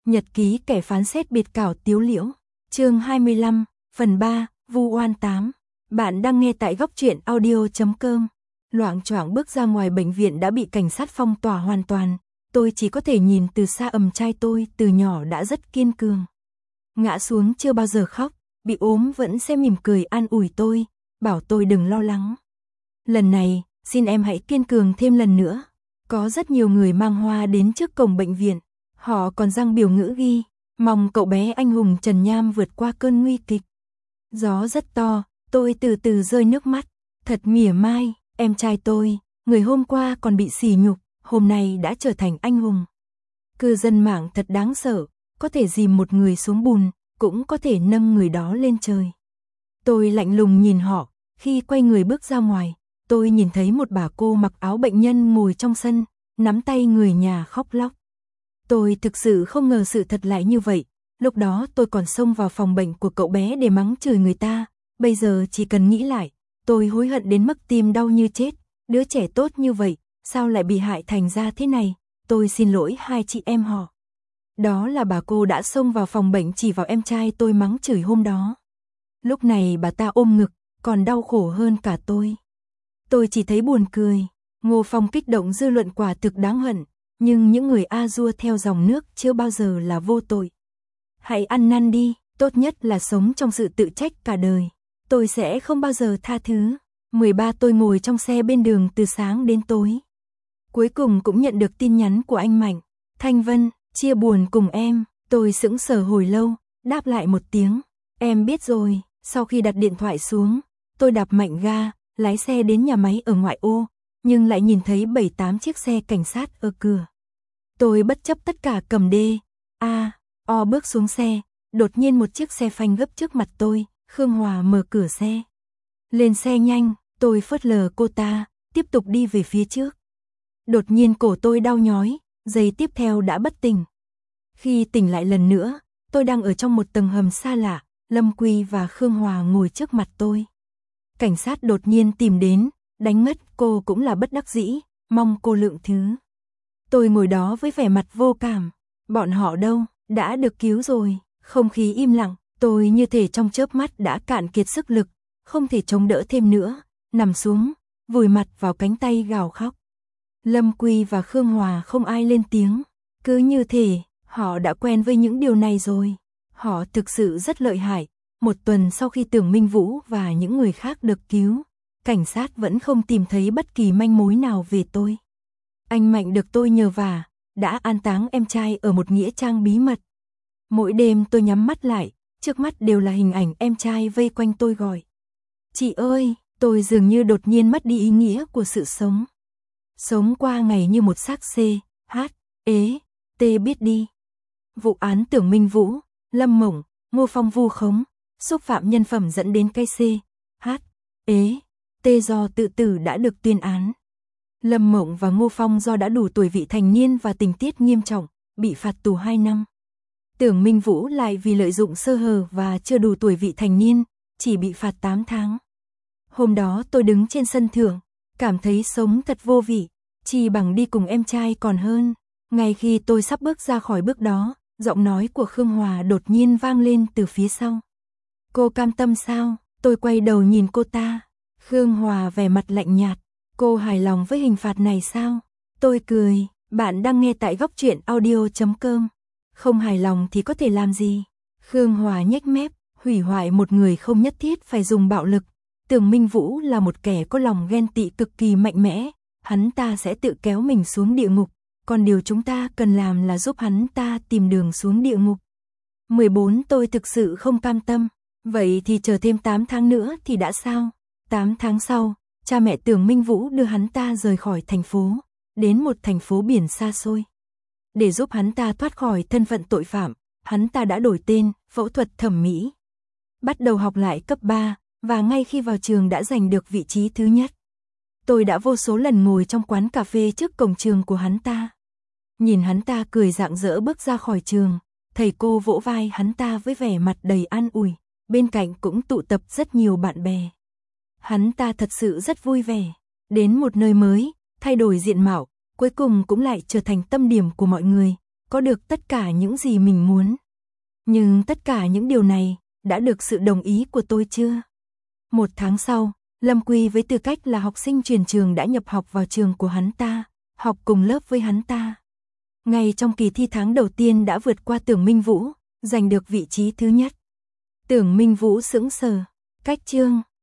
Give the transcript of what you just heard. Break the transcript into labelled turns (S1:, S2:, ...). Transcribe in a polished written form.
S1: Nhật ký kẻ phán xét biệt cảo Tiếu Liễu, chương 25, phần 3, Vu oan 8. Bạn đang nghe tại góc truyện audio.com. Loạng choạng bước ra ngoài bệnh viện đã bị cảnh sát phong tỏa hoàn toàn. Tôi chỉ có thể nhìn từ xa trai tôi từ nhỏ đã rất kiên cường. Ngã xuống chưa bao giờ khóc, bị ốm vẫn sẽ mỉm cười an ủi tôi, bảo tôi đừng lo lắng. Lần này, xin em hãy kiên cường thêm lần nữa. Có rất nhiều người mang hoa đến trước cổng bệnh viện. Họ còn răng biểu ngữ ghi, mong cậu bé anh hùng Trần Nham vượt qua cơn nguy kịch. Gió rất to, tôi từ từ rơi nước mắt. Thật mỉa mai, em trai tôi, người hôm qua còn bị sỉ nhục, hôm nay đã trở thành anh hùng. Cư dân mạng thật đáng sợ, có thể dìm một người xuống bùn, cũng có thể nâng người đó lên trời. Tôi lạnh lùng nhìn họ, khi quay người bước ra ngoài, tôi nhìn thấy một bà cô mặc áo bệnh nhân ngồi trong sân, nắm tay người nhà khóc lóc. Tôi thực sự không ngờ sự thật lại như vậy, lúc đó tôi còn xông vào phòng bệnh của cậu bé để mắng chửi người ta, bây giờ chỉ cần nghĩ lại, tôi hối hận đến mức tim đau như chết, đứa trẻ tốt như vậy, sao lại bị hại thành ra thế này, tôi xin lỗi hai chị em họ. Đó là bà cô đã xông vào phòng bệnh chỉ vào em trai tôi mắng chửi hôm đó. Lúc này bà ta ôm ngực, còn đau khổ hơn cả tôi. Tôi chỉ thấy buồn cười, Ngô Phong kích động dư luận quả thực đáng hận. Nhưng những người a dua theo dòng nước chưa bao giờ là vô tội. Hãy ăn năn đi, tốt nhất là sống trong sự tự trách cả đời. Tôi sẽ không bao giờ tha thứ. 13 tôi ngồi trong xe bên đường từ sáng đến tối. Cuối cùng cũng nhận được tin nhắn của anh Mạnh. Thanh Vân, chia buồn cùng em. Tôi sững sờ hồi lâu, đáp lại một tiếng. Em biết rồi. Sau khi đặt điện thoại xuống, tôi đạp mạnh ga, lái xe đến nhà máy ở ngoại ô. Nhưng lại nhìn thấy 7-8 chiếc xe cảnh sát ở cửa. Tôi bất chấp tất cả cầm O bước xuống xe, đột nhiên một chiếc xe phanh gấp trước mặt tôi, Khương Hòa mở cửa xe. Lên xe nhanh, tôi phớt lờ cô ta, tiếp tục đi về phía trước. Đột nhiên cổ tôi đau nhói, giây tiếp theo đã bất tỉnh. Khi tỉnh lại lần nữa, tôi đang ở trong một tầng hầm xa lạ, Lâm Quy và Khương Hòa ngồi trước mặt tôi. Cảnh sát đột nhiên tìm đến. Đánh ngất cô cũng là bất đắc dĩ, mong cô lượng thứ. Tôi ngồi đó với vẻ mặt vô cảm, bọn họ đâu, đã được cứu rồi, không khí im lặng, tôi như thể trong chớp mắt đã cạn kiệt sức lực, không thể chống đỡ thêm nữa, nằm xuống, vùi mặt vào cánh tay gào khóc. Lâm Quy và Khương Hòa không ai lên tiếng, cứ như thể họ đã quen với những điều này rồi, họ thực sự rất lợi hại. Một tuần sau khi Tưởng Minh Vũ và những người khác được cứu, cảnh sát vẫn không tìm thấy bất kỳ manh mối nào về tôi. Anh Mạnh được tôi nhờ vả, đã an táng em trai ở một nghĩa trang bí mật. Mỗi đêm tôi nhắm mắt lại, trước mắt đều là hình ảnh em trai vây quanh tôi gọi. Chị ơi, tôi dường như đột nhiên mất đi ý nghĩa của sự sống. Sống qua ngày như một xác biết đi. Vụ án Tưởng Minh Vũ, Lâm Mộng, Ngô Phong vu khống, xúc phạm nhân phẩm dẫn đến cái do tự tử đã được tuyên án. Lâm Mộng và Ngô Phong do đã đủ tuổi vị thành niên và tình tiết nghiêm trọng, bị phạt tù 2 năm. Tưởng Minh Vũ lại vì lợi dụng sơ hở và chưa đủ tuổi vị thành niên, chỉ bị phạt 8 tháng. Hôm đó tôi đứng trên sân thượng, cảm thấy sống thật vô vị, chỉ bằng đi cùng em trai còn hơn. Ngay khi tôi sắp bước ra khỏi bước đó, giọng nói của Khương Hòa đột nhiên vang lên từ phía sau. Cô cam tâm sao? Tôi quay đầu nhìn cô ta. Khương Hòa vẻ mặt lạnh nhạt, cô hài lòng với hình phạt này sao? Tôi cười, bạn đang nghe tại góc truyện audio.com. Không hài lòng thì có thể làm gì? Khương Hòa nhếch mép, hủy hoại một người không nhất thiết phải dùng bạo lực. Tưởng Minh Vũ là một kẻ có lòng ghen tị cực kỳ mạnh mẽ, hắn ta sẽ tự kéo mình xuống địa ngục, còn điều chúng ta cần làm là giúp hắn ta tìm đường xuống địa ngục. 14 tôi thực sự không cam tâm, vậy thì chờ thêm 8 tháng nữa thì đã sao? 8 tháng sau, cha mẹ Tưởng Minh Vũ đưa hắn ta rời khỏi thành phố, đến một thành phố biển xa xôi. Để giúp hắn ta thoát khỏi thân phận tội phạm, hắn ta đã đổi tên, phẫu thuật thẩm mỹ. Bắt đầu học lại cấp 3, và ngay khi vào trường đã giành được vị trí thứ nhất. Tôi đã vô số lần ngồi trong quán cà phê trước cổng trường của hắn ta. Nhìn hắn ta cười rạng rỡ bước ra khỏi trường, thầy cô vỗ vai hắn ta với vẻ mặt đầy an ủi, bên cạnh cũng tụ tập rất nhiều bạn bè. Hắn ta thật sự rất vui vẻ, đến một nơi mới, thay đổi diện mạo, cuối cùng cũng lại trở thành tâm điểm của mọi người. có được tất cả những gì mình muốn. Nhưng tất cả những điều này đã được sự đồng ý của tôi chưa? 1 tháng sau, Lâm Quy với tư cách là học sinh chuyển trường đã nhập học vào trường của hắn ta, học cùng lớp với hắn ta. Ngay trong kỳ thi tháng đầu tiên đã vượt qua Tưởng Minh Vũ, giành được vị trí thứ nhất. Tưởng Minh Vũ sững sờ, cách chương